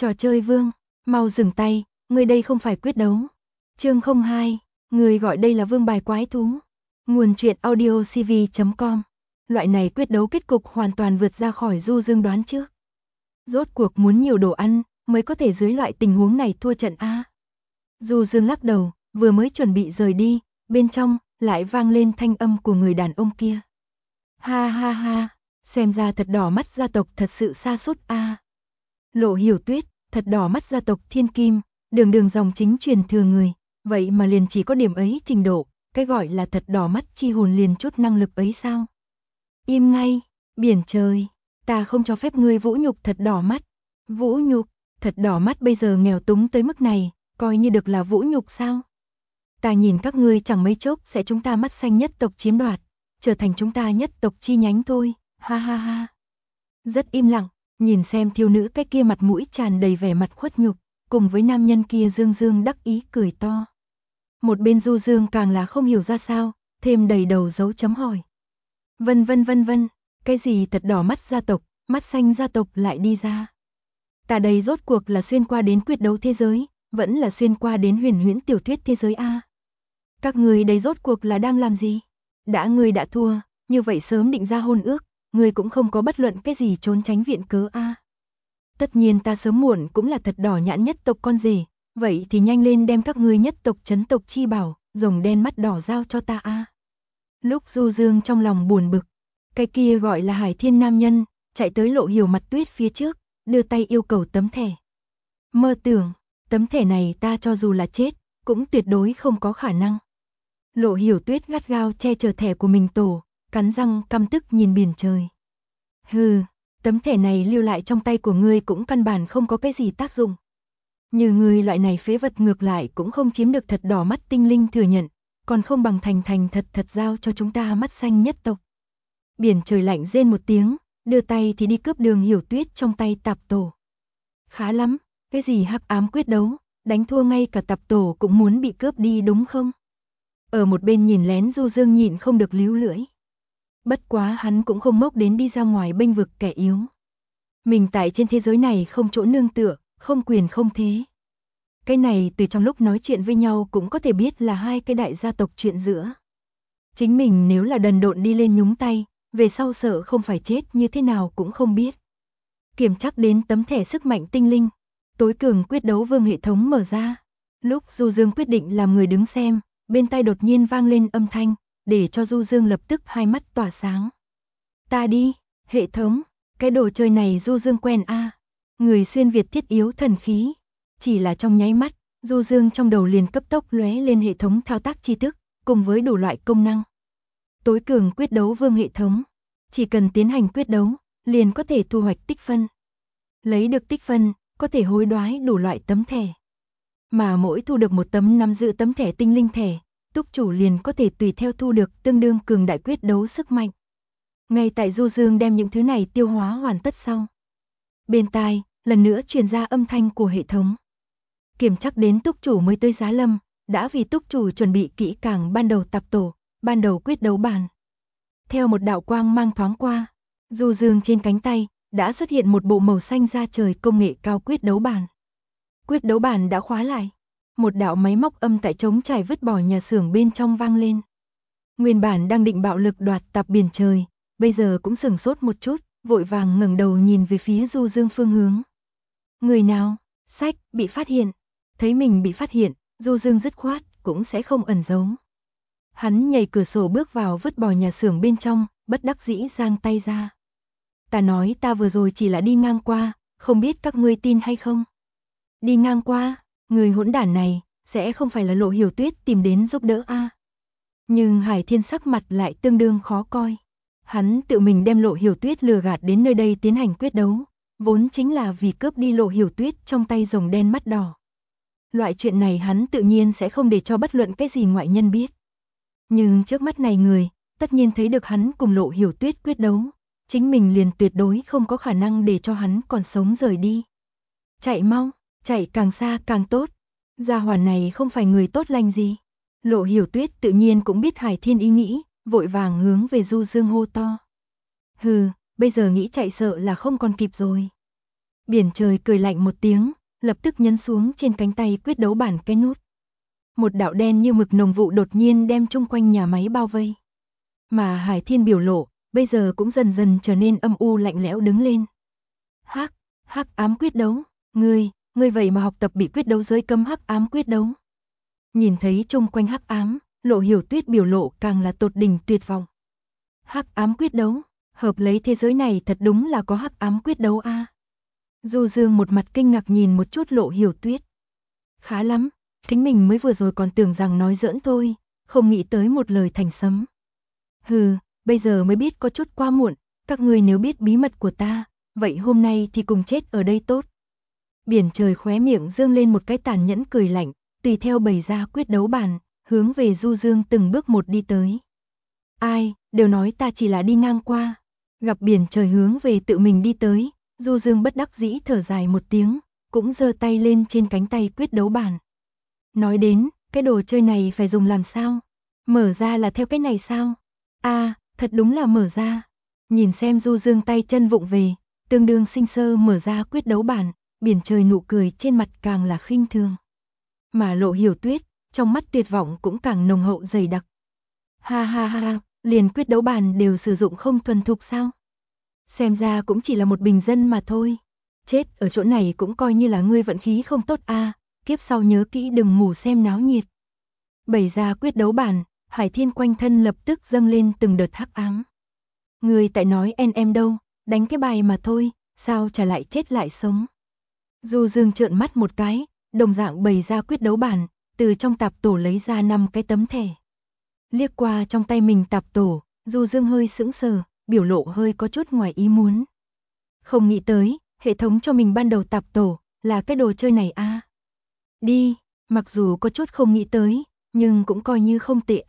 Trò chơi vương, mau dừng tay, người đây không phải quyết đấu. Chương 02, người gọi đây là vương bài quái thú. Nguồn truyện audio cv.com. Loại này quyết đấu kết cục hoàn toàn vượt ra khỏi Du Dương đoán trước. Rốt cuộc muốn nhiều đồ ăn mới có thể dưới loại tình huống này thua trận a. Du Dương lắc đầu, vừa mới chuẩn bị rời đi, bên trong lại vang lên thanh âm của người đàn ông kia. Ha ha ha, xem ra thật đỏ mắt gia tộc thật sự sa sút a. Lộ Hiểu Tuyết, thật đỏ mắt gia tộc Thiên Kim, đường dòng chính truyền thừa người, vậy mà liền chỉ có điểm ấy trình độ, cái gọi là thật đỏ mắt chi hồn liền chút năng lực ấy sao? Im ngay, Biển Trời, ta không cho phép ngươi vũ nhục thật đỏ mắt. Vũ nhục, thật đỏ mắt bây giờ nghèo túng tới mức này, coi như được là vũ nhục sao? Ta nhìn các ngươi chẳng mấy chốc sẽ chúng ta mắt xanh nhất tộc chiếm đoạt, trở thành chúng ta nhất tộc chi nhánh thôi, ha ha ha. Rất im lặng, nhìn xem thiếu nữ cái kia mặt mũi tràn đầy vẻ mặt khuất nhục, cùng với nam nhân kia dương dương đắc ý cười to. Một bên Du Dương càng là không hiểu ra sao, thêm đầy đầu dấu chấm hỏi. Vân, cái gì thật đỏ mắt gia tộc, mắt xanh gia tộc lại đi ra. Ta đây rốt cuộc là xuyên qua đến quyết đấu thế giới, vẫn là xuyên qua đến huyền huyễn tiểu thuyết thế giới a. Các người đây rốt cuộc là đang làm gì? Đã ngươi đã thua, như vậy sớm định ra hôn ước, ngươi cũng không có bất luận cái gì trốn tránh viện cớ a. Tất nhiên ta sớm muộn cũng là thật đỏ nhãn nhất tộc con rể, vậy thì nhanh lên đem các ngươi nhất tộc trấn tộc chi bảo, rồng đen mắt đỏ giao cho ta a. Lúc Du Dương trong lòng buồn bực, cái kia gọi là Hải Thiên nam nhân, chạy tới Lộ Hiểu mặt tuyết phía trước, đưa tay yêu cầu tấm thẻ. Mơ tưởng, tấm thẻ này ta cho dù là chết, cũng tuyệt đối không có khả năng. Lộ Hiểu Tuyết gắt gao che chở thẻ của mình tổ, cắn răng căm tức nhìn Biển Trời. Hừ, tấm thẻ này lưu lại trong tay của ngươi cũng căn bản không có cái gì tác dụng. Như ngươi loại này phế vật ngược lại cũng không chiếm được thật đỏ mắt tinh linh thừa nhận, còn không bằng thành thật giao cho chúng ta mắt xanh nhất tộc. Biển Trời lạnh rên một tiếng, đưa tay thì đi cướp Đường Hiểu Tuyết trong tay tạp tổ. Khá lắm, cái gì hắc ám quyết đấu, đánh thua ngay cả tạp tổ cũng muốn bị cướp đi đúng không? Ở một bên nhìn lén Du Dương nhịn không được líu lưỡi. Bất quá hắn cũng không mốc đến đi ra ngoài bênh vực kẻ yếu. Mình tại trên thế giới này không chỗ nương tựa, không quyền không thế. Cái này từ trong lúc nói chuyện với nhau cũng có thể biết là hai cái đại gia tộc chuyện giữa. Chính mình nếu là đần độn đi lên nhúng tay, về sau sợ không phải chết như thế nào cũng không biết. Kiểm chắc đến tấm thẻ sức mạnh tinh linh, tối cường quyết đấu vương hệ thống mở ra. Lúc Du Dương quyết định làm người đứng xem, bên tai đột nhiên vang lên âm thanh, để cho Du Dương lập tức hai mắt tỏa sáng. Ta đi, hệ thống, cái đồ chơi này Du Dương quen a. Người xuyên Việt thiết yếu thần khí. Chỉ là trong nháy mắt, Du Dương trong đầu liền cấp tốc lóe lên hệ thống thao tác tri thức, cùng với đủ loại công năng. Tối cường quyết đấu vương hệ thống, chỉ cần tiến hành quyết đấu, liền có thể thu hoạch tích phân. Lấy được tích phân, có thể hối đoái đủ loại tấm thẻ. Mà mỗi thu được một tấm nắm giữ tấm thẻ tinh linh thẻ, túc chủ liền có thể tùy theo thu được tương đương cường đại quyết đấu sức mạnh. Ngay tại Du Dương đem những thứ này tiêu hóa hoàn tất sau. Bên tai, lần nữa truyền ra âm thanh của hệ thống. Kiểm chắc đến túc chủ mới tới Giá Lâm, đã vì túc chủ chuẩn bị kỹ càng ban đầu tạp tổ, ban đầu quyết đấu bàn. Theo một đạo quang mang thoáng qua, Du Dương trên cánh tay, đã xuất hiện một bộ màu xanh da trời công nghệ cao quyết đấu bàn. Quyết đấu bàn đã khóa lại. Một đạo máy móc âm tại trống trải vứt bỏ nhà xưởng bên trong vang lên. Nguyên bản đang định bạo lực đoạt tạp Biển Trời, bây giờ cũng sửng sốt một chút, vội vàng ngẩng đầu nhìn về phía Du Dương phương hướng. Người nào? Sách, bị phát hiện. Thấy mình bị phát hiện, Du Dương dứt khoát, cũng sẽ không ẩn giấu. Hắn nhảy cửa sổ bước vào vứt bỏ nhà xưởng bên trong, bất đắc dĩ giang tay ra. Ta nói ta vừa rồi chỉ là đi ngang qua, không biết các ngươi tin hay không? Đi ngang qua, người hỗn đản này, sẽ không phải là Lộ Hiểu Tuyết tìm đến giúp đỡ a? Nhưng Hải Thiên sắc mặt lại tương đương khó coi. Hắn tự mình đem Lộ Hiểu Tuyết lừa gạt đến nơi đây tiến hành quyết đấu, vốn chính là vì cướp đi Lộ Hiểu Tuyết trong tay rồng đen mắt đỏ. Loại chuyện này hắn tự nhiên sẽ không để cho bất luận cái gì ngoại nhân biết. Nhưng trước mắt này người, tất nhiên thấy được hắn cùng Lộ Hiểu Tuyết quyết đấu, chính mình liền tuyệt đối không có khả năng để cho hắn còn sống rời đi. Chạy mau, chạy càng xa càng tốt. Gia hỏa này không phải người tốt lành gì. Lộ Hiểu Tuyết tự nhiên cũng biết Hải Thiên ý nghĩ, vội vàng hướng về Du Dương hô to. Hừ, bây giờ nghĩ chạy sợ là không còn kịp rồi. Biển trời cười lạnh một tiếng, lập tức nhấn xuống trên cánh tay quyết đấu bản cái nút. Một đạo đen như mực nồng vụ đột nhiên đem chung quanh nhà máy bao vây. Mà Hải Thiên biểu lộ, bây giờ cũng dần dần trở nên âm u lạnh lẽo đứng lên. Hắc ám quyết đấu, ngươi vậy mà học tập bị quyết đấu giới cấm hắc ám quyết đấu. Nhìn thấy chung quanh hắc ám, Lộ Hiểu Tuyết biểu lộ càng là tột đỉnh tuyệt vọng. Hắc ám quyết đấu, hợp lấy thế giới này thật đúng là có hắc ám quyết đấu a. Du Dương một mặt kinh ngạc nhìn một chút Lộ Hiểu Tuyết. Khá lắm, chính mình mới vừa rồi còn tưởng rằng nói giỡn thôi, không nghĩ tới một lời thành sấm. Hừ, bây giờ mới biết có chút quá muộn, các ngươi nếu biết bí mật của ta, vậy hôm nay thì cùng chết ở đây tốt. Biển trời khóe miệng dương lên một cái tàn nhẫn cười lạnh, tùy theo bày ra quyết đấu bàn, hướng về Du Dương từng bước một đi tới. Ai, đều nói ta chỉ là đi ngang qua. Gặp biển trời hướng về tự mình đi tới, Du Dương bất đắc dĩ thở dài một tiếng, cũng giơ tay lên trên cánh tay quyết đấu bàn. Nói đến, cái đồ chơi này phải dùng làm sao? Mở ra là theo cái này sao? Thật đúng là mở ra. Nhìn xem Du Dương tay chân vụng về, tương đương sinh sơ mở ra quyết đấu bản, biển trời nụ cười trên mặt càng là khinh thường. Mà Lộ Hiểu Tuyết, trong mắt tuyệt vọng cũng càng nồng hậu dày đặc. Ha, liền quyết đấu bản đều sử dụng không thuần thục sao? Xem ra cũng chỉ là một bình dân mà thôi. Chết ở chỗ này cũng coi như là ngươi vận khí không tốt kiếp sau nhớ kỹ đừng ngủ xem náo nhiệt. Bày ra quyết đấu bản, Hải Thiên quanh thân lập tức dâng lên từng đợt hắc ám. Người tại nói em đâu, đánh cái bài mà thôi, sao chả lại chết lại sống. Du Dương trợn mắt một cái, đồng dạng bày ra quyết đấu bản, từ trong tạp tổ lấy ra 5 cái tấm thẻ. Liếc qua trong tay mình tạp tổ, Du Dương hơi sững sờ, biểu lộ hơi có chút ngoài ý muốn. Không nghĩ tới, hệ thống cho mình ban đầu tạp tổ, là cái đồ chơi này Đi, mặc dù có chút không nghĩ tới, nhưng cũng coi như không tệ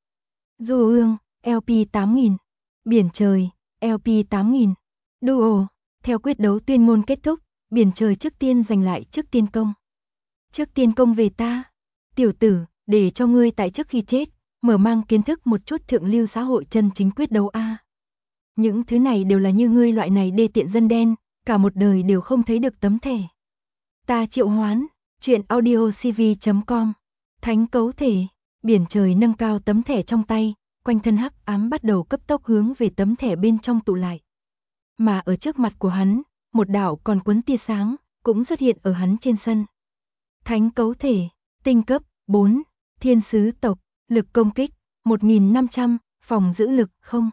Du Ương, LP 8000. Biển trời, LP 8000. Duo, theo quyết đấu tuyên ngôn kết thúc, biển trời trước tiên giành lại trước tiên công. Trước tiên công về ta. Tiểu tử, để cho ngươi tại trước khi chết, mở mang kiến thức một chút thượng lưu xã hội chân chính quyết đấu Những thứ này đều là như ngươi loại này đê tiện dân đen, cả một đời đều không thấy được tấm thẻ. Ta Triệu Hoán, truyện audio cv.com. Thánh cấu thể, biển trời nâng cao tấm thẻ trong tay, quanh thân hắc ám bắt đầu cấp tốc hướng về tấm thẻ bên trong tụ lại. Mà ở trước mặt của hắn, một đạo còn quấn tia sáng, cũng xuất hiện ở hắn trên sân. Thánh cấu thể, tinh cấp, 4, thiên sứ tộc, lực công kích, 1500, phòng giữ lực, không.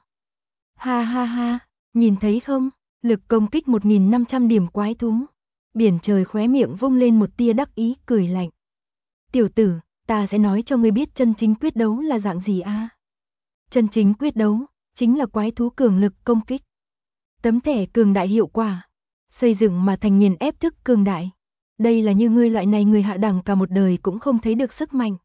Ha, nhìn thấy không, lực công kích 1500 điểm quái thú. Biển trời khóe miệng vung lên một tia đắc ý cười lạnh. Tiểu tử, ta sẽ nói cho ngươi biết chân chính quyết đấu là dạng gì Chân chính quyết đấu, chính là quái thú cường lực công kích. Tấm thẻ cường đại hiệu quả, xây dựng mà thành nghiền ép thức cường đại. Đây là như ngươi loại này người hạ đẳng cả một đời cũng không thấy được sức mạnh.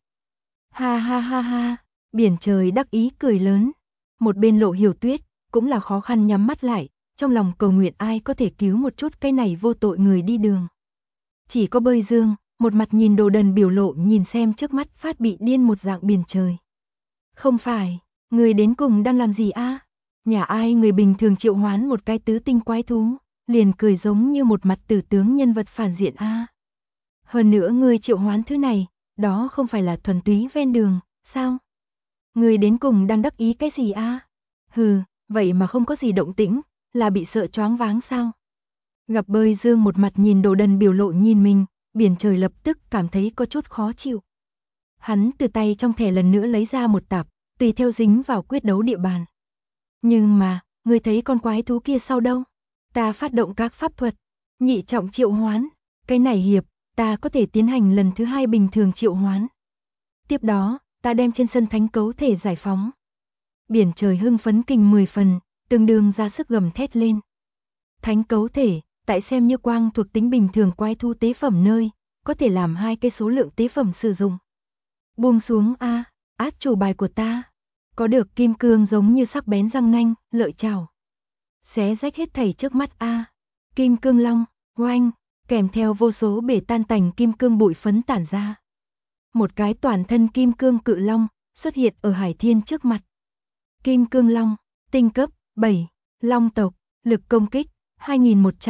Ha, biển trời đắc ý cười lớn. Một bên Lộ Hiểu Tuyết, cũng là khó khăn nhắm mắt lại, trong lòng cầu nguyện ai có thể cứu một chút cái này vô tội người đi đường. Chỉ có Bơi Dương, một mặt nhìn đồ đần biểu lộ nhìn xem trước mắt phát bị điên một dạng biển trời. Không phải, người đến cùng đang làm gì Nhà ai người bình thường triệu hoán một cái tứ tinh quái thú, liền cười giống như một mặt tử tướng nhân vật phản diện Hơn nữa người triệu hoán thứ này, đó không phải là thuần túy ven đường, sao? Người đến cùng đang đắc ý cái gì Hừ, vậy mà không có gì động tĩnh, là bị sợ choáng váng sao? Gặp Bơi Dương một mặt nhìn đồ đần biểu lộ nhìn mình, biển trời lập tức cảm thấy có chút khó chịu. Hắn từ tay trong thẻ lần nữa lấy ra một tạp, tùy theo dính vào quyết đấu địa bàn. Nhưng mà, ngươi thấy con quái thú kia sau đâu? Ta phát động các pháp thuật, nhị trọng triệu hoán, cái này hiệp, ta có thể tiến hành lần thứ 2 bình thường triệu hoán. Tiếp đó, ta đem trên sân thánh cấu thể giải phóng. Biển trời hưng phấn kinh 10 phần, tương đương ra sức gầm thét lên. Thánh cấu thể, tại xem như quang thuộc tính bình thường quái thú tế phẩm nơi, có thể làm 2 cái số lượng tế phẩm sử dụng. Buông xuống át chủ bài của ta. Có được kim cương giống như sắc bén răng nanh, lợi chảo. Xé rách hết thảy trước mắt Kim cương long, oanh, kèm theo vô số bể tan tành kim cương bụi phấn tản ra. Một cái toàn thân kim cương cự long xuất hiện ở Hải Thiên trước mặt. Kim cương long, tinh cấp, 7, long tộc, lực công kích, 2100,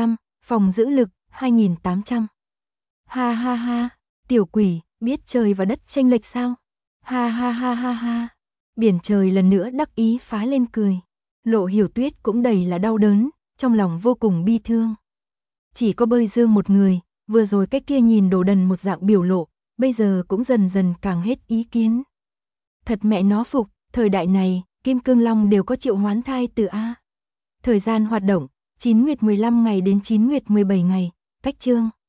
Phòng giữ lực, 2.800. Ha ha ha, tiểu quỷ, biết trời và đất chênh lệch sao? Ha ha ha ha ha. Biển trời lần nữa đắc ý phá lên cười. Lộ Hiểu Tuyết cũng đầy là đau đớn, trong lòng vô cùng bi thương. Chỉ có Bơi Dương một người, vừa rồi cái kia nhìn đồ đần một dạng biểu lộ, bây giờ cũng dần dần càng hết ý kiến. Thật mẹ nó phục, thời đại này, Kim Cương Long đều có triệu hoán thai từ A. Thời gian hoạt động, 9 nguyệt 15 ngày đến 9 nguyệt 17 ngày, cách chương.